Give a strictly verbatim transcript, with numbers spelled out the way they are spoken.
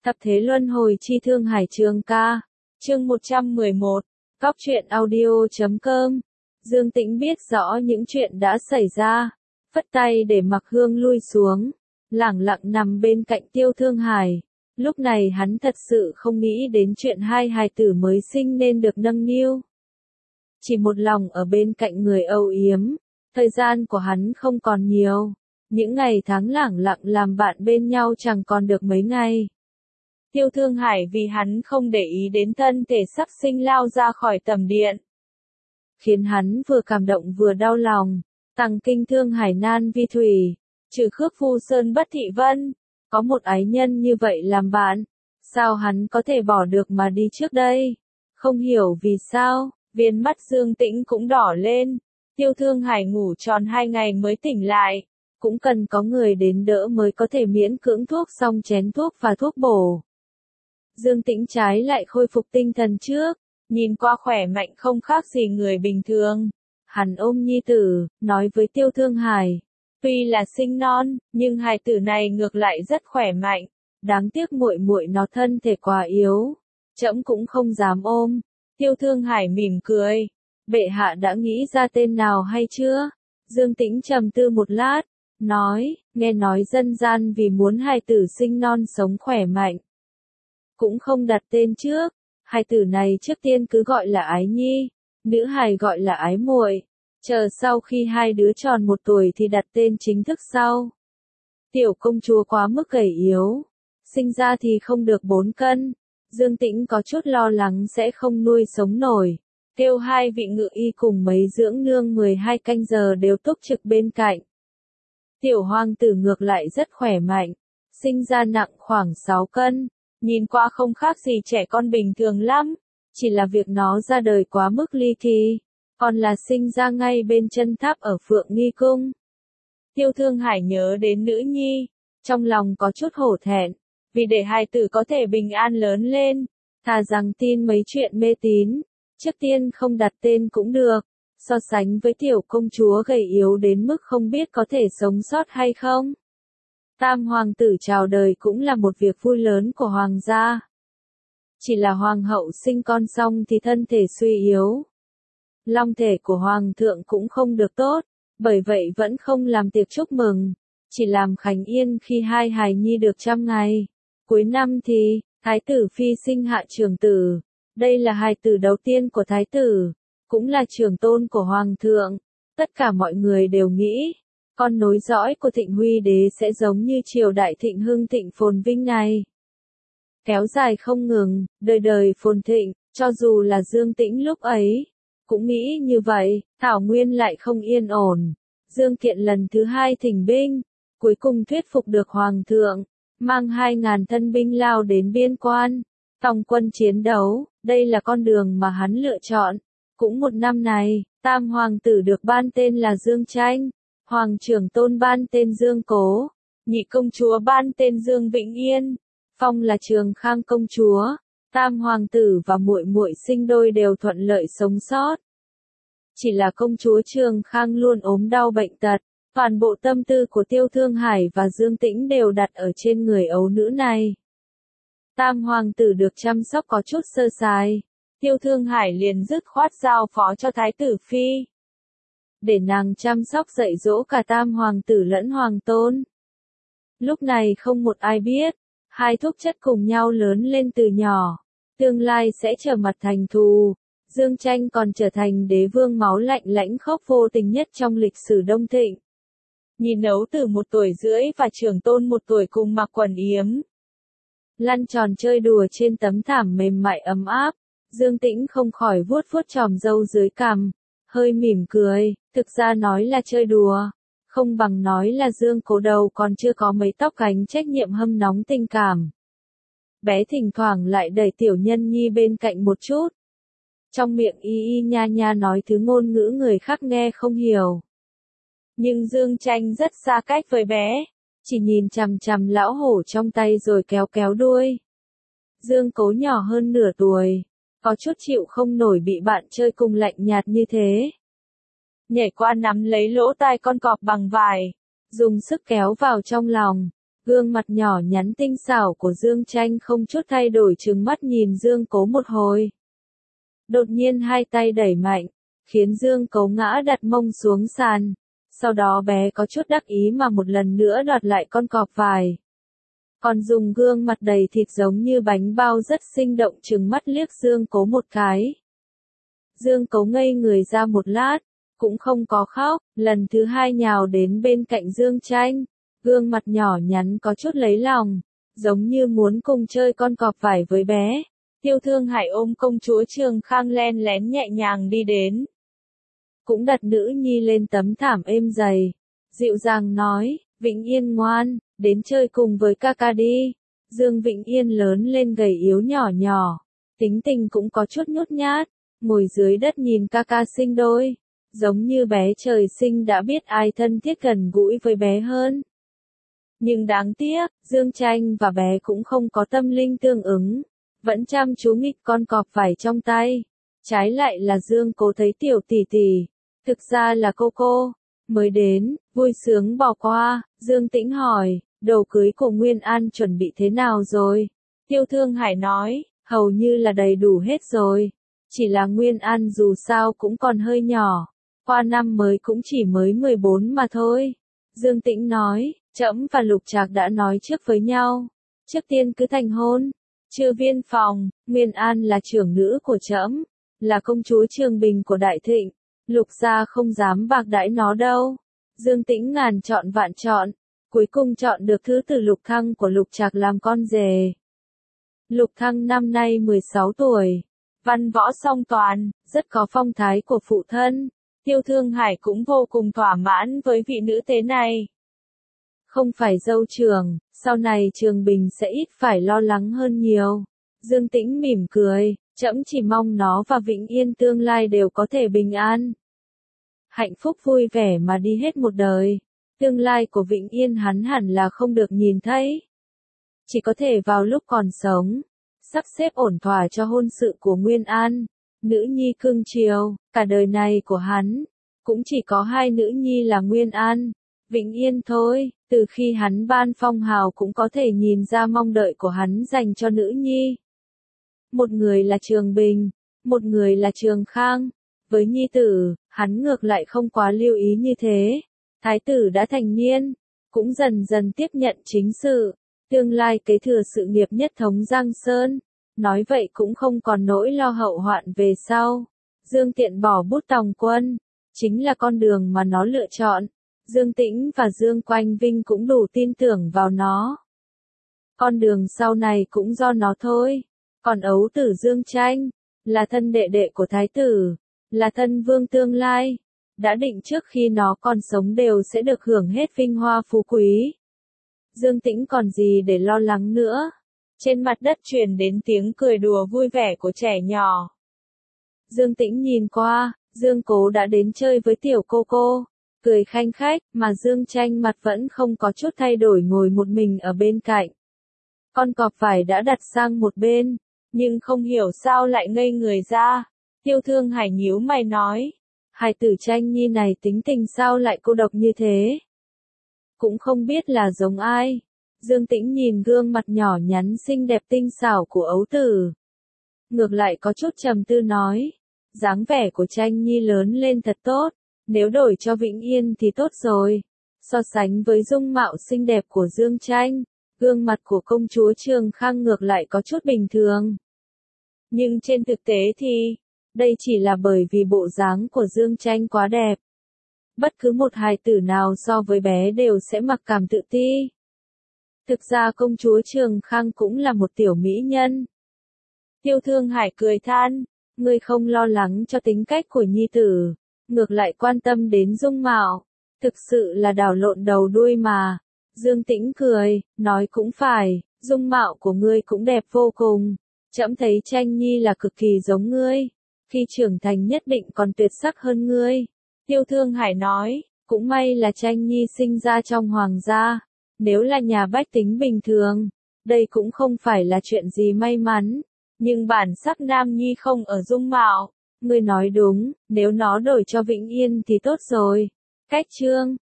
Thập thế luân hồi chi Thương Hải Trường ca. Chương một trăm mười một. Cóc truyện audio chấm com. Dương Tĩnh biết rõ những chuyện đã xảy ra, phất tay để Mặc Hương lui xuống, lẳng lặng nằm bên cạnh Tiêu Thương Hải. Lúc này hắn thật sự không nghĩ đến chuyện hai hài tử mới sinh nên được nâng niu. Chỉ một lòng ở bên cạnh người âu yếm, thời gian của hắn không còn nhiều, những ngày tháng lẳng lặng làm bạn bên nhau chẳng còn được mấy ngày. Tiêu Thương Hải vì hắn không để ý đến thân thể sắp sinh lao ra khỏi tầm điện, khiến hắn vừa cảm động vừa đau lòng. Tằng kinh Thương Hải nan vi thủy, trừ khước phu sơn bất thị vân, có một ái nhân như vậy làm bạn, sao hắn có thể bỏ được mà đi trước đây? Không hiểu vì sao, viên mắt Dương Tĩnh cũng đỏ lên. Tiêu Thương Hải ngủ tròn hai ngày mới tỉnh lại, cũng cần có người đến đỡ mới có thể miễn cưỡng thuốc xong chén thuốc và thuốc bổ. Dương Tĩnh trái lại khôi phục tinh thần trước, nhìn qua khỏe mạnh không khác gì người bình thường. Hắn ôm nhi tử, nói với Tiêu Thương Hải, tuy là sinh non, nhưng hài tử này ngược lại rất khỏe mạnh, đáng tiếc muội muội nó thân thể quá yếu, trẫm cũng không dám ôm. Tiêu Thương Hải mỉm cười, bệ hạ đã nghĩ ra tên nào hay chưa? Dương Tĩnh trầm tư một lát, nói, nghe nói dân gian vì muốn hài tử sinh non sống khỏe mạnh, cũng không đặt tên trước, hài tử này trước tiên cứ gọi là Ái Nhi, nữ hài gọi là Ái Muội, chờ sau khi hai đứa tròn một tuổi thì đặt tên chính thức sau. Tiểu công chúa quá mức gầy yếu, sinh ra thì không được bốn cân, Dương Tĩnh có chút lo lắng sẽ không nuôi sống nổi, kêu hai vị ngự y cùng mấy dưỡng nương mười hai canh giờ đều túc trực bên cạnh. Tiểu hoàng tử ngược lại rất khỏe mạnh, sinh ra nặng khoảng sáu cân. Nhìn qua không khác gì trẻ con bình thường lắm, chỉ là việc nó ra đời quá mức ly kỳ, còn là sinh ra ngay bên chân tháp ở Phượng Nghi Cung. Tiêu Thương Hải nhớ đến nữ nhi, trong lòng có chút hổ thẹn, vì để hài tử có thể bình an lớn lên, thà rằng tin mấy chuyện mê tín, trước tiên không đặt tên cũng được, so sánh với tiểu công chúa gầy yếu đến mức không biết có thể sống sót hay không. Tam hoàng tử chào đời cũng là một việc vui lớn của hoàng gia. Chỉ là hoàng hậu sinh con xong thì thân thể suy yếu. Long thể của hoàng thượng cũng không được tốt, bởi vậy vẫn không làm tiệc chúc mừng, chỉ làm khánh yên khi hai hài nhi được trăm ngày. Cuối năm thì, thái tử phi sinh hạ trưởng tử, đây là hài tử đầu tiên của thái tử, cũng là trưởng tôn của hoàng thượng. Tất cả mọi người đều nghĩ, con nối dõi của Thịnh Huy đế sẽ giống như triều đại thịnh hưng thịnh phồn vinh này, kéo dài không ngừng, đời đời phồn thịnh. Cho dù là Dương Tĩnh lúc ấy cũng nghĩ như vậy. Thảo Nguyên lại không yên ổn. Dương Kiện lần thứ hai thỉnh binh, cuối cùng thuyết phục được hoàng thượng, mang hai ngàn thân binh lao đến biên quan, tòng quân chiến đấu. Đây là con đường mà hắn lựa chọn. Cũng một năm này, tam hoàng tử được ban tên là Dương Tranh, hoàng trưởng tôn ban tên Dương Cố, nhị công chúa ban tên Dương Vĩnh Yên, phong là Trường Khang công chúa. Tam hoàng tử và muội muội sinh đôi đều thuận lợi sống sót. Chỉ là công chúa Trường Khang luôn ốm đau bệnh tật, toàn bộ tâm tư của Tiêu Thương Hải và Dương Tĩnh đều đặt ở trên người ấu nữ này. Tam hoàng tử được chăm sóc có chút sơ sài, Tiêu Thương Hải liền dứt khoát giao phó cho thái tử phi, để nàng chăm sóc dạy dỗ cả tam hoàng tử lẫn hoàng tôn. Lúc này không một ai biết, hai thúc chất cùng nhau lớn lên từ nhỏ, tương lai sẽ trở mặt thành thù. Dương Tranh còn trở thành đế vương máu lạnh lãnh khốc vô tình nhất trong lịch sử Đông Thịnh. Nhìn ấu tử một tuổi rưỡi và trưởng tôn một tuổi cùng mặc quần yếm, lăn tròn chơi đùa trên tấm thảm mềm mại ấm áp, Dương Tĩnh không khỏi vuốt vuốt chòm râu dưới cằm, hơi mỉm cười. Thực ra nói là chơi đùa, không bằng nói là Dương Cố đầu còn chưa có mấy tóc cánh trách nhiệm hâm nóng tình cảm. Bé thỉnh thoảng lại đẩy tiểu nhân nhi bên cạnh một chút, trong miệng y y nha nha nói thứ ngôn ngữ người khác nghe không hiểu. Nhưng Dương Tranh rất xa cách với bé, chỉ nhìn chằm chằm lão hổ trong tay rồi kéo kéo đuôi. Dương Cố nhỏ hơn nửa tuổi, có chút chịu không nổi bị bạn chơi cùng lạnh nhạt như thế. Nhảy qua nắm lấy lỗ tai con cọp bằng vải, dùng sức kéo vào trong lòng. Gương mặt nhỏ nhắn tinh xảo của Dương Tranh không chút thay đổi trừng mắt nhìn Dương Cố một hồi. Đột nhiên hai tay đẩy mạnh, khiến Dương Cố ngã đặt mông xuống sàn. Sau đó bé có chút đắc ý mà một lần nữa đoạt lại con cọp vải. Còn dùng gương mặt đầy thịt giống như bánh bao rất sinh động trừng mắt liếc Dương Cố một cái. Dương Cố ngây người ra một lát, cũng không có khóc, lần thứ hai nhào đến bên cạnh Dương Tranh. Gương mặt nhỏ nhắn có chút lấy lòng, giống như muốn cùng chơi con cọp vải với bé. Tiêu Thương Hải ôm công chúa Trường Khang len lén nhẹ nhàng đi đến. Cũng đặt nữ nhi lên tấm thảm êm dày. Dịu dàng nói, Vĩnh Yên ngoan, đến chơi cùng với ca ca đi. Dương Vĩnh Yên lớn lên gầy yếu nhỏ nhỏ, tính tình cũng có chút nhút nhát, ngồi dưới đất nhìn ca ca sinh đôi. Giống như bé trời sinh đã biết ai thân thiết gần gũi với bé hơn. Nhưng đáng tiếc, Dương Tranh và bé cũng không có tâm linh tương ứng, vẫn chăm chú nghịch con cọp vải trong tay. Trái lại là Dương Cố thấy tiểu tỷ tỷ, thực ra là cô cô, mới đến, vui sướng bỏ qua. Dương Tĩnh hỏi, đồ cưới của Nguyên An chuẩn bị thế nào rồi? Tiêu Thương Hải nói, hầu như là đầy đủ hết rồi. Chỉ là Nguyên An dù sao cũng còn hơi nhỏ, qua năm mới cũng chỉ mới mười bốn mà thôi. Dương Tĩnh nói, trẫm và Lục Trạc đã nói trước với nhau, trước tiên cứ thành hôn. Chư Viên Phòng, Nguyên An là trưởng nữ của trẫm, là công chúa Trường Bình của Đại Thịnh, Lục gia không dám bạc đãi nó đâu. Dương Tĩnh ngàn chọn vạn chọn, cuối cùng chọn được thứ tử Lục Thăng của Lục Trạc làm con rể. Lục Thăng năm nay mười sáu tuổi, văn võ song toàn, rất có phong thái của phụ thân. Tiêu Thương Hải cũng vô cùng thỏa mãn với vị nữ tế này. Không phải dâu trường, sau này Trường Bình sẽ ít phải lo lắng hơn nhiều. Dương Tĩnh mỉm cười, trẫm chỉ mong nó và Vĩnh Yên tương lai đều có thể bình an. Hạnh phúc vui vẻ mà đi hết một đời. Tương lai của Vĩnh Yên hắn hẳn là không được nhìn thấy. Chỉ có thể vào lúc còn sống, sắp xếp ổn thỏa cho hôn sự của Nguyên An. Nữ nhi cưng chiều, cả đời này của hắn, cũng chỉ có hai nữ nhi là Nguyên An, Vĩnh Yên thôi. Từ khi hắn ban phong hào cũng có thể nhìn ra mong đợi của hắn dành cho nữ nhi. Một người là Trường Bình, một người là Trường Khang. Với nhi tử, hắn ngược lại không quá lưu ý như thế. Thái tử đã thành niên, cũng dần dần tiếp nhận chính sự, tương lai kế thừa sự nghiệp nhất thống Giang Sơn. Nói vậy cũng không còn nỗi lo hậu hoạn về sau. Dương Tiện bỏ bút tòng quân, chính là con đường mà nó lựa chọn. Dương Tĩnh và Dương Quanh Vinh cũng đủ tin tưởng vào nó. Con đường sau này cũng do nó thôi. Còn ấu tử Dương Tranh, là thân đệ đệ của thái tử, là thân vương tương lai, đã định trước khi nó còn sống đều sẽ được hưởng hết vinh hoa phú quý. Dương Tĩnh còn gì để lo lắng nữa. Trên mặt đất truyền đến tiếng cười đùa vui vẻ của trẻ nhỏ. Dương Tĩnh nhìn qua, Dương Cố đã đến chơi với tiểu cô cô, cười khanh khách, mà Dương Tranh mặt vẫn không có chút thay đổi ngồi một mình ở bên cạnh. Con cọp vải đã đặt sang một bên, nhưng không hiểu sao lại ngây người ra. Tiêu Thương Hải nhíu mày nói, hài tử Tranh nhi này tính tình sao lại cô độc như thế? Cũng không biết là giống ai. Dương Tĩnh nhìn gương mặt nhỏ nhắn xinh đẹp tinh xảo của ấu tử. Ngược lại có chút trầm tư nói, dáng vẻ của Tranh nhi lớn lên thật tốt, nếu đổi cho Vĩnh Yên thì tốt rồi. So sánh với dung mạo xinh đẹp của Dương Tranh, gương mặt của công chúa Trường Khang ngược lại có chút bình thường. Nhưng trên thực tế thì, đây chỉ là bởi vì bộ dáng của Dương Tranh quá đẹp. Bất cứ một hài tử nào so với bé đều sẽ mặc cảm tự ti. Thực ra công chúa Trường Khang cũng là một tiểu mỹ nhân. Tiêu Thương Hải cười than, ngươi không lo lắng cho tính cách của nhi tử, ngược lại quan tâm đến dung mạo, thực sự là đảo lộn đầu đuôi mà. Dương Tĩnh cười, nói cũng phải, dung mạo của ngươi cũng đẹp vô cùng, trẫm thấy Tranh nhi là cực kỳ giống ngươi, khi trưởng thành nhất định còn tuyệt sắc hơn ngươi. Tiêu Thương Hải nói, cũng may là Tranh nhi sinh ra trong hoàng gia, nếu là nhà bách tính bình thường, đây cũng không phải là chuyện gì may mắn, nhưng bản sắc nam nhi không ở dung mạo. Ngươi nói đúng, nếu nó đổi cho Vĩnh Yên thì tốt rồi. Cách chương